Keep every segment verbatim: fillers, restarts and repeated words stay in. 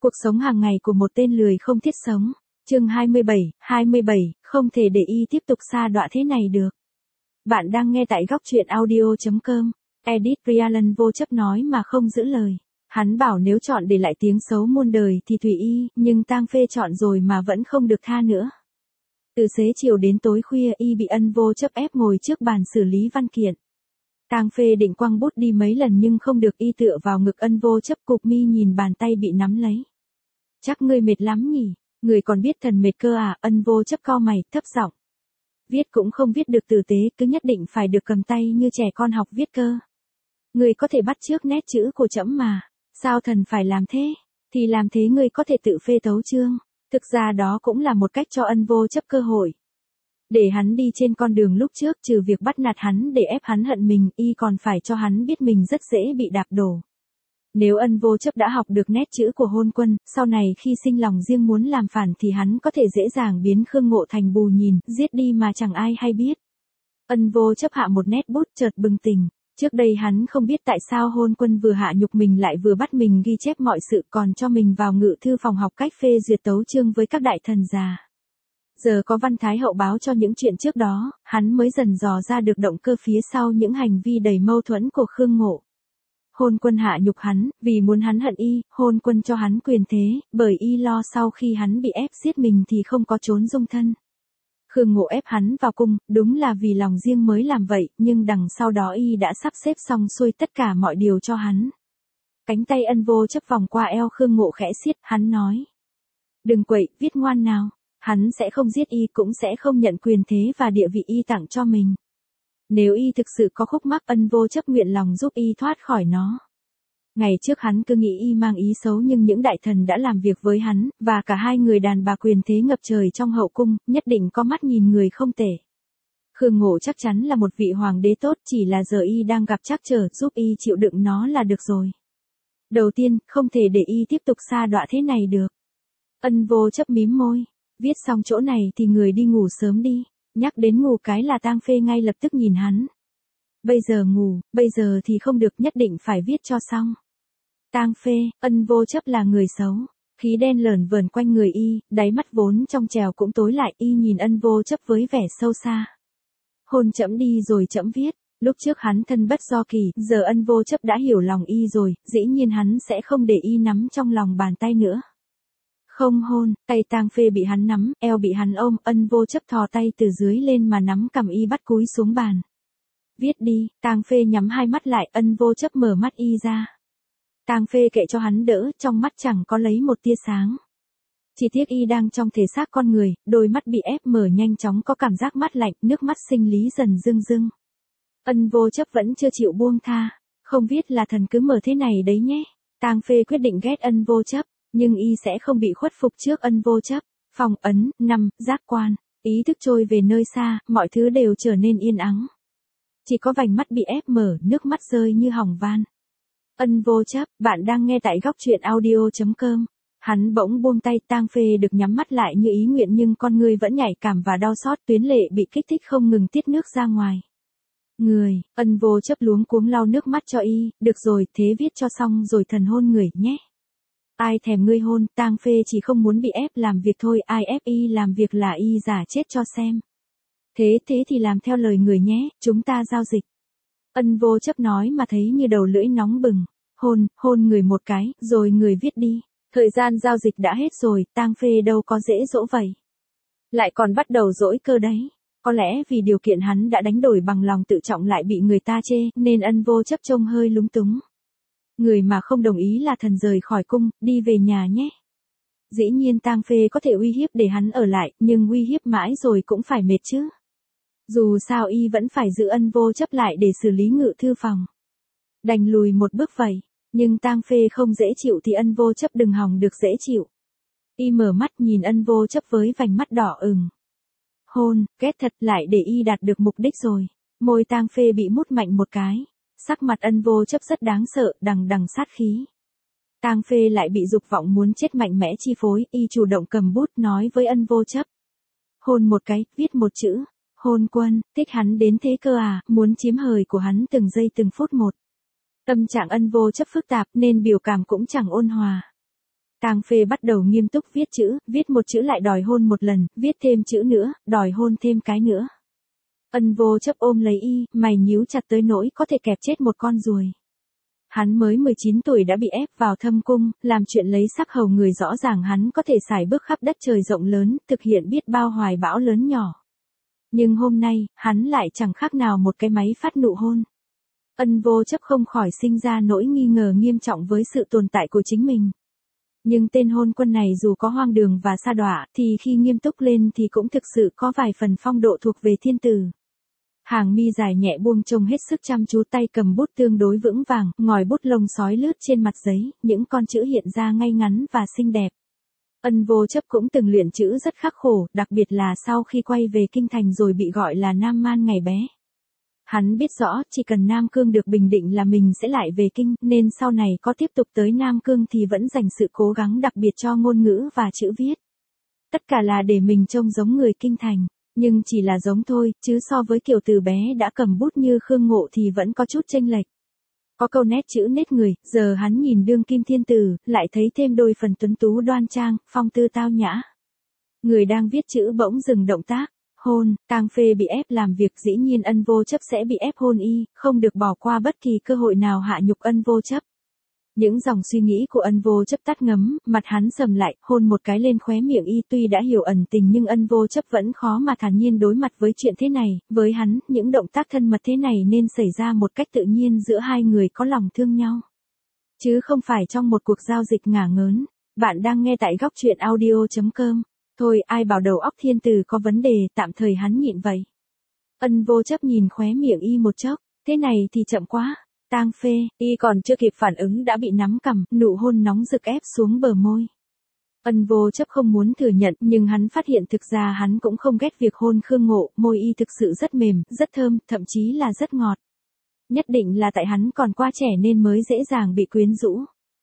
Cuộc sống hàng ngày của một tên lười không thiết sống. Chương hai mươi bảy, hai mươi bảy, không thể để y tiếp tục sa đọa thế này được. Bạn đang nghe tại góc truyện audio chấm com. Edit Ryalan vô chấp nói mà không giữ lời. Hắn bảo nếu chọn để lại tiếng xấu muôn đời thì tùy y, nhưng Tang Phê chọn rồi mà vẫn không được tha nữa. Từ xế chiều đến tối khuya y bị Ân Vô Chấp ép ngồi trước bàn xử lý văn kiện. Tang Phê định quăng bút đi mấy lần nhưng không được, y tựa vào ngực Ân Vô Chấp cụp mi nhìn bàn tay bị nắm lấy. Chắc ngươi mệt lắm nhỉ, người còn biết thần mệt cơ à? Ân Vô Chấp cau mày, thấp giọng. Viết cũng không viết được tử tế, cứ nhất định phải được cầm tay như trẻ con học viết cơ. Người có thể bắt chước nét chữ của trẫm mà, sao thần phải làm thế? Thì làm thế người có thể tự phê tấu chương. Thực ra đó cũng là một cách cho Ân Vô Chấp cơ hội. Để hắn đi trên con đường lúc trước, trừ việc bắt nạt hắn để ép hắn hận mình, y còn phải cho hắn biết mình rất dễ bị đạp đổ. Nếu Ân Vô Chấp đã học được nét chữ của Hôn Quân, sau này khi sinh lòng riêng muốn làm phản thì hắn có thể dễ dàng biến Khương Ngộ thành bù nhìn, giết đi mà chẳng ai hay biết. Ân Vô Chấp hạ một nét bút chợt bừng tỉnh. Trước đây hắn không biết tại sao Hôn Quân vừa hạ nhục mình lại vừa bắt mình ghi chép mọi sự, còn cho mình vào ngự thư phòng học cách phê duyệt tấu chương với các đại thần già. Giờ có Văn Thái Hậu báo cho những chuyện trước đó, hắn mới dần dò ra được động cơ phía sau những hành vi đầy mâu thuẫn của Khương Ngộ. Hôn Quân hạ nhục hắn, vì muốn hắn hận y, Hôn Quân cho hắn quyền thế, bởi y lo sau khi hắn bị ép giết mình thì không có trốn dung thân. Khương Ngộ ép hắn vào cung, đúng là vì lòng riêng mới làm vậy, nhưng đằng sau đó y đã sắp xếp xong xuôi tất cả mọi điều cho hắn. Cánh tay Ân Vô Chấp vòng qua eo Khương Ngộ khẽ siết, hắn nói. Đừng quậy, viết ngoan nào. Hắn sẽ không giết y, cũng sẽ không nhận quyền thế và địa vị y tặng cho mình. Nếu y thực sự có khúc mắc, Ân Vô Chấp nguyện lòng giúp y thoát khỏi nó. Ngày trước hắn cứ nghĩ y mang ý xấu, nhưng những đại thần đã làm việc với hắn, và cả hai người đàn bà quyền thế ngập trời trong hậu cung, nhất định có mắt nhìn người không tệ. Khương Ngộ chắc chắn là một vị hoàng đế tốt, chỉ là giờ y đang gặp trắc trở, giúp y chịu đựng nó là được rồi. Đầu tiên, không thể để y tiếp tục sa đọa thế này được. Ân Vô Chấp mím môi. Viết xong chỗ này thì người đi ngủ sớm đi. Nhắc đến ngủ cái là Tang Phê ngay lập tức nhìn hắn. Bây giờ ngủ, bây giờ thì không được, nhất định phải viết cho xong. Tang Phê, Ân Vô Chấp là người xấu. Khí đen lởn vởn quanh người y, đáy mắt vốn trong trèo cũng tối lại, y nhìn Ân Vô Chấp với vẻ sâu xa. Hôn trẫm đi rồi trẫm viết. Lúc trước hắn thân bất do kỳ, giờ Ân Vô Chấp đã hiểu lòng y rồi, dĩ nhiên hắn sẽ không để y nắm trong lòng bàn tay nữa. Không hôn, tay Tang Phê bị hắn nắm, eo bị hắn ôm, Ân Vô Chấp thò tay từ dưới lên mà nắm cầm y bắt cúi xuống bàn. Viết đi. Tang Phê nhắm hai mắt lại, Ân Vô Chấp mở mắt y ra. Tang Phê kệ cho hắn đỡ, trong mắt chẳng có lấy một tia sáng. Chỉ tiếc y đang trong thể xác con người, đôi mắt bị ép mở nhanh chóng có cảm giác mát lạnh, nước mắt sinh lý dần rưng rưng. Ân Vô Chấp vẫn chưa chịu buông tha. Không viết là thần cứ mở thế này đấy nhé. Tang Phê quyết định ghét Ân Vô Chấp. Nhưng y sẽ không bị khuất phục trước Ân Vô Chấp. Phòng ấn, năm, giác quan. Ý thức trôi về nơi xa, mọi thứ đều trở nên yên ắng. Chỉ có vành mắt bị ép mở, nước mắt rơi như hồng van. Ân Vô Chấp, bạn đang nghe tại góc truyện audio chấm com. Hắn bỗng buông tay, Tang Phê được nhắm mắt lại như ý nguyện nhưng con người vẫn nhạy cảm và đau xót, tuyến lệ bị kích thích không ngừng tiết nước ra ngoài. Người, Ân Vô Chấp luống cuống lau nước mắt cho y, được rồi, thế viết cho xong rồi thần hôn người nhé. Ai thèm ngươi hôn, Tang Phê chỉ không muốn bị ép làm việc thôi, ai ép y làm việc là y giả chết cho xem. Thế thế thì làm theo lời người nhé, chúng ta giao dịch. Ân Vô Chấp nói mà thấy như đầu lưỡi nóng bừng. Hôn, hôn người một cái, rồi người viết đi. Thời gian giao dịch đã hết rồi, Tang Phê đâu có dễ dỗ vậy. Lại còn bắt đầu dỗi cơ đấy. Có lẽ vì điều kiện hắn đã đánh đổi bằng lòng tự trọng lại bị người ta chê, nên Ân Vô Chấp trông hơi lúng túng. Người mà không đồng ý là thần rời khỏi cung, đi về nhà nhé. Dĩ nhiên Tang Phê có thể uy hiếp để hắn ở lại, nhưng uy hiếp mãi rồi cũng phải mệt chứ. Dù sao y vẫn phải giữ Ân Vô Chấp lại để xử lý ngự thư phòng. Đành lùi một bước vậy, nhưng Tang Phê không dễ chịu thì Ân Vô Chấp đừng hòng được dễ chịu. Y mở mắt nhìn Ân Vô Chấp với vành mắt đỏ ửng. Hôn, ghét thật, lại để y đạt được mục đích rồi. Môi Tang Phê bị mút mạnh một cái. Sắc mặt Ân Vô Chấp rất đáng sợ, đằng đằng sát khí. Tang Phê lại bị dục vọng muốn chết mạnh mẽ chi phối, y chủ động cầm bút nói với Ân Vô Chấp. Hôn một cái, viết một chữ. Hôn Quân, thích hắn đến thế cơ à, muốn chiếm hời của hắn từng giây từng phút một. Tâm trạng Ân Vô Chấp phức tạp nên biểu cảm cũng chẳng ôn hòa. Tang Phê bắt đầu nghiêm túc viết chữ, viết một chữ lại đòi hôn một lần, viết thêm chữ nữa, đòi hôn thêm cái nữa. Ân Vô Chấp ôm lấy y, mày nhíu chặt tới nỗi có thể kẹp chết một con ruồi. Hắn mới mười chín tuổi đã bị ép vào thâm cung, làm chuyện lấy sắc hầu người, rõ ràng hắn có thể sải bước khắp đất trời rộng lớn, thực hiện biết bao hoài bão lớn nhỏ. Nhưng hôm nay, hắn lại chẳng khác nào một cái máy phát nụ hôn. Ân Vô Chấp không khỏi sinh ra nỗi nghi ngờ nghiêm trọng với sự tồn tại của chính mình. Nhưng tên hôn quân này dù có hoang đường và sa đọa, thì khi nghiêm túc lên thì cũng thực sự có vài phần phong độ thuộc về thiên tử. Hàng mi dài nhẹ buông trông hết sức chăm chú, tay cầm bút tương đối vững vàng, ngòi bút lông sói lướt trên mặt giấy, những con chữ hiện ra ngay ngắn và xinh đẹp. Ân Vô Chấp cũng từng luyện chữ rất khắc khổ, đặc biệt là sau khi quay về kinh thành rồi bị gọi là Nam Man ngày bé. Hắn biết rõ, chỉ cần Nam Cương được bình định là mình sẽ lại về kinh, nên sau này có tiếp tục tới Nam Cương thì vẫn dành sự cố gắng đặc biệt cho ngôn ngữ và chữ viết. Tất cả là để mình trông giống người kinh thành, nhưng chỉ là giống thôi, chứ so với kiểu từ bé đã cầm bút như Khương Ngộ thì vẫn có chút chênh lệch. Có câu nét chữ nết người, giờ hắn nhìn đương kim thiên tử, lại thấy thêm đôi phần tuấn tú đoan trang, phong tư tao nhã. Người đang viết chữ bỗng dừng động tác. Hôn, Tang Phê bị ép làm việc, dĩ nhiên Ân Vô Chấp sẽ bị ép hôn y, không được bỏ qua bất kỳ cơ hội nào hạ nhục Ân Vô Chấp. Những dòng suy nghĩ của Ân Vô Chấp tắt ngấm, mặt hắn sầm lại, hôn một cái lên khóe miệng y, tuy đã hiểu ẩn tình nhưng Ân Vô Chấp vẫn khó mà thản nhiên đối mặt với chuyện thế này, với hắn, những động tác thân mật thế này nên xảy ra một cách tự nhiên giữa hai người có lòng thương nhau. Chứ không phải trong một cuộc giao dịch ngả ngớn. Bạn đang nghe tại góc truyện audio chấm com. Thôi, ai bảo đầu óc thiên tử có vấn đề, tạm thời hắn nhịn vậy. Ân Vô Chấp nhìn khóe miệng y một chốc, thế này thì chậm quá. Tang Phê, y còn chưa kịp phản ứng đã bị nắm cằm, nụ hôn nóng rực ép xuống bờ môi. Ân Vô Chấp không muốn thừa nhận, nhưng hắn phát hiện thực ra hắn cũng không ghét việc hôn Khương Ngộ, môi y thực sự rất mềm, rất thơm, thậm chí là rất ngọt. Nhất định là tại hắn còn quá trẻ nên mới dễ dàng bị quyến rũ.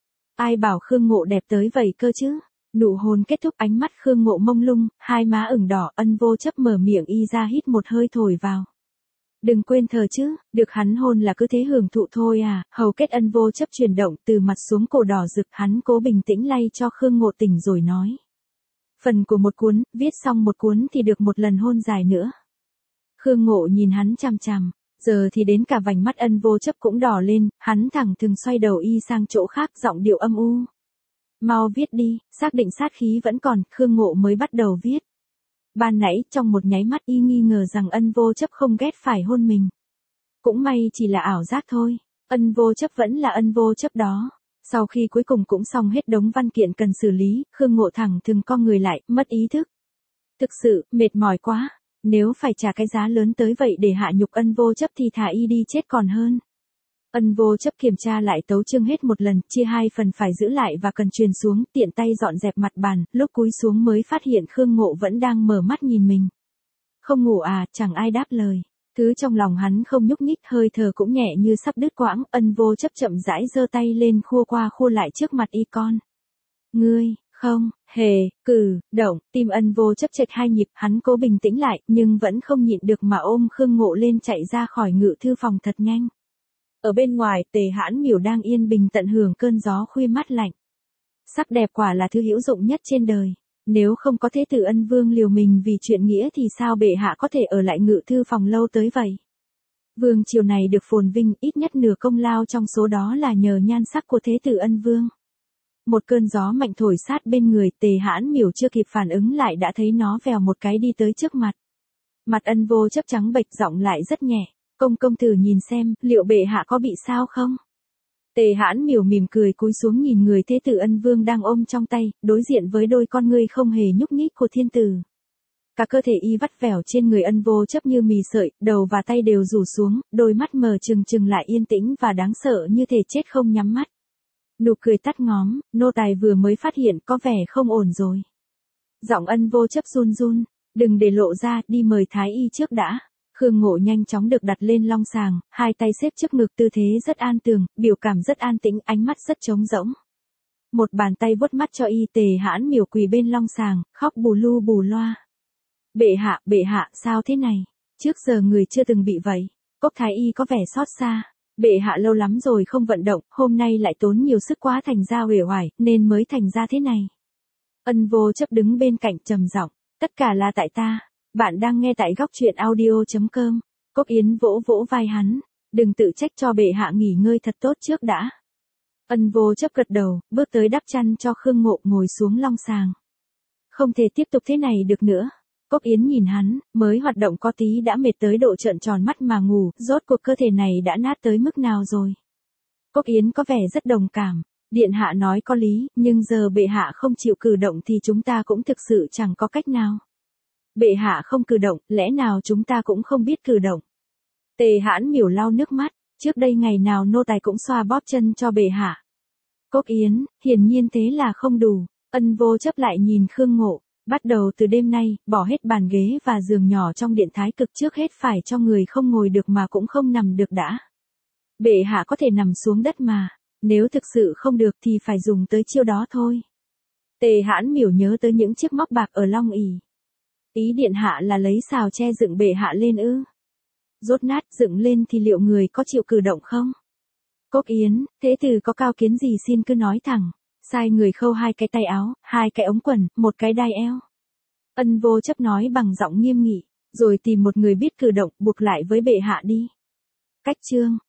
Ai bảo Khương Ngộ đẹp tới vậy cơ chứ? Nụ hôn kết thúc, ánh mắt Khương Ngộ mông lung, hai má ửng đỏ, Ân Vô Chấp mở miệng y ra hít một hơi thổi vào. Đừng quên thờ chứ, được hắn hôn là cứ thế hưởng thụ thôi à, hầu kết Ân Vô Chấp chuyển động từ mặt xuống cổ đỏ rực, hắn cố bình tĩnh lay cho Khương Ngộ tỉnh rồi nói. Phần của một cuốn, viết xong một cuốn thì được một lần hôn dài nữa. Khương Ngộ nhìn hắn chằm chằm, giờ thì đến cả vành mắt Ân Vô Chấp cũng đỏ lên, hắn thẳng thừng xoay đầu y sang chỗ khác, giọng điệu âm u. Mau viết đi, xác định sát khí vẫn còn, Khương Ngộ mới bắt đầu viết. Ban nãy, trong một nháy mắt y nghi ngờ rằng Ân Vô Chấp không ghét phải hôn mình. Cũng may chỉ là ảo giác thôi, Ân Vô Chấp vẫn là Ân Vô Chấp đó. Sau khi cuối cùng cũng xong hết đống văn kiện cần xử lý, Khương Ngộ thẳng thừng co người lại, mất ý thức. Thực sự, mệt mỏi quá, nếu phải trả cái giá lớn tới vậy để hạ nhục Ân Vô Chấp thì thả y đi chết còn hơn. Ân Vô Chấp kiểm tra lại tấu chương hết một lần, chia hai phần phải giữ lại và cần truyền xuống, tiện tay dọn dẹp mặt bàn, lúc cúi xuống mới phát hiện Khương Ngộ vẫn đang mở mắt nhìn mình. Không ngủ à, chẳng ai đáp lời. Thứ trong lòng hắn không nhúc nhích, hơi thở cũng nhẹ như sắp đứt quãng, Ân Vô Chấp chậm rãi giơ tay lên khua qua khua lại trước mặt y con. Ngươi, không, hề, cử, động, tim Ân Vô Chấp chệch hai nhịp, hắn cố bình tĩnh lại, nhưng vẫn không nhịn được mà ôm Khương Ngộ lên chạy ra khỏi ngự thư phòng thật nhanh. Ở bên ngoài, Tề Hãn Miểu đang yên bình tận hưởng cơn gió khuya mát lạnh. Sắc đẹp quả là thứ hữu dụng nhất trên đời. Nếu không có Thế tử Ân Vương liều mình vì chuyện nghĩa thì sao bệ hạ có thể ở lại ngự thư phòng lâu tới vậy? Vương triều này được phồn vinh, ít nhất nửa công lao trong số đó là nhờ nhan sắc của Thế tử Ân Vương. Một cơn gió mạnh thổi sát bên người, Tề Hãn Miểu chưa kịp phản ứng lại đã thấy nó vèo một cái đi tới trước mặt. Mặt Ân Vô Chấp trắng bệch, giọng lại rất nhẹ. Công công tử nhìn xem, liệu bệ hạ có bị sao không? Tề Hãn Miểu mỉm cười cúi xuống nhìn người Thế tử Ân Vương đang ôm trong tay, đối diện với đôi con ngươi không hề nhúc nhích của thiên tử. Cả cơ thể y vắt vẻo trên người Ân Vô Chấp như mì sợi, đầu và tay đều rủ xuống, đôi mắt mờ trừng trừng lại yên tĩnh và đáng sợ như thể chết không nhắm mắt. Nụ cười tắt ngóm, nô tài vừa mới phát hiện có vẻ không ổn rồi. Giọng Ân Vô Chấp run run, đừng để lộ ra, đi mời thái y trước đã. Khương Ngộ nhanh chóng được đặt lên long sàng, hai tay xếp trước ngực, tư thế rất an tường, biểu cảm rất an tĩnh, ánh mắt rất trống rỗng. Một bàn tay vuốt mắt cho y. Tề Hãn Miểu quỳ bên long sàng, khóc bù lu bù loa. Bệ hạ, bệ hạ, sao thế này? Trước giờ người chưa từng bị vậy. Cốc thái y có vẻ xót xa. Bệ hạ lâu lắm rồi không vận động, hôm nay lại tốn nhiều sức quá thành ra uể oải, nên mới thành ra thế này. Ân Vô Chấp đứng bên cạnh trầm giọng, tất cả là tại ta. Bạn đang nghe tại góc truyện audio.com. Cốc Yến vỗ vỗ vai hắn, đừng tự trách, cho bệ hạ nghỉ ngơi thật tốt trước đã. Ân Vô Chấp gật đầu, bước tới đắp chăn cho Khương Ngộ ngồi xuống long sàng. Không thể tiếp tục thế này được nữa. Cốc Yến nhìn hắn, mới hoạt động có tí đã mệt tới độ trợn tròn mắt mà ngủ, rốt cuộc cơ thể này đã nát tới mức nào rồi. Cốc Yến có vẻ rất đồng cảm, điện hạ nói có lý, nhưng giờ bệ hạ không chịu cử động thì chúng ta cũng thực sự chẳng có cách nào. Bệ hạ không cử động, lẽ nào chúng ta cũng không biết cử động. Tề Hãn Miểu lau nước mắt, trước đây ngày nào nô tài cũng xoa bóp chân cho bệ hạ. Cốc Yến, hiển nhiên thế là không đủ. Ân Vô Chấp lại nhìn Khương Ngộ, bắt đầu từ đêm nay, bỏ hết bàn ghế và giường nhỏ trong điện thái cực, trước hết phải cho người không ngồi được mà cũng không nằm được đã. Bệ hạ có thể nằm xuống đất mà, nếu thực sự không được thì phải dùng tới chiêu đó thôi. Tề Hãn Miểu nhớ tới những chiếc móc bạc ở Long ỷ. Ý điện hạ là lấy sào tre dựng bệ hạ lên ư? Rốt nát dựng lên thì liệu người có chịu cử động không? Cốc Yến, thế tử có cao kiến gì xin cứ nói thẳng. Sai người khâu hai cái tay áo, hai cái ống quần, một cái đai eo. Ân Vô Chấp nói bằng giọng nghiêm nghị, rồi tìm một người biết cử động buộc lại với bệ hạ đi. Cách chương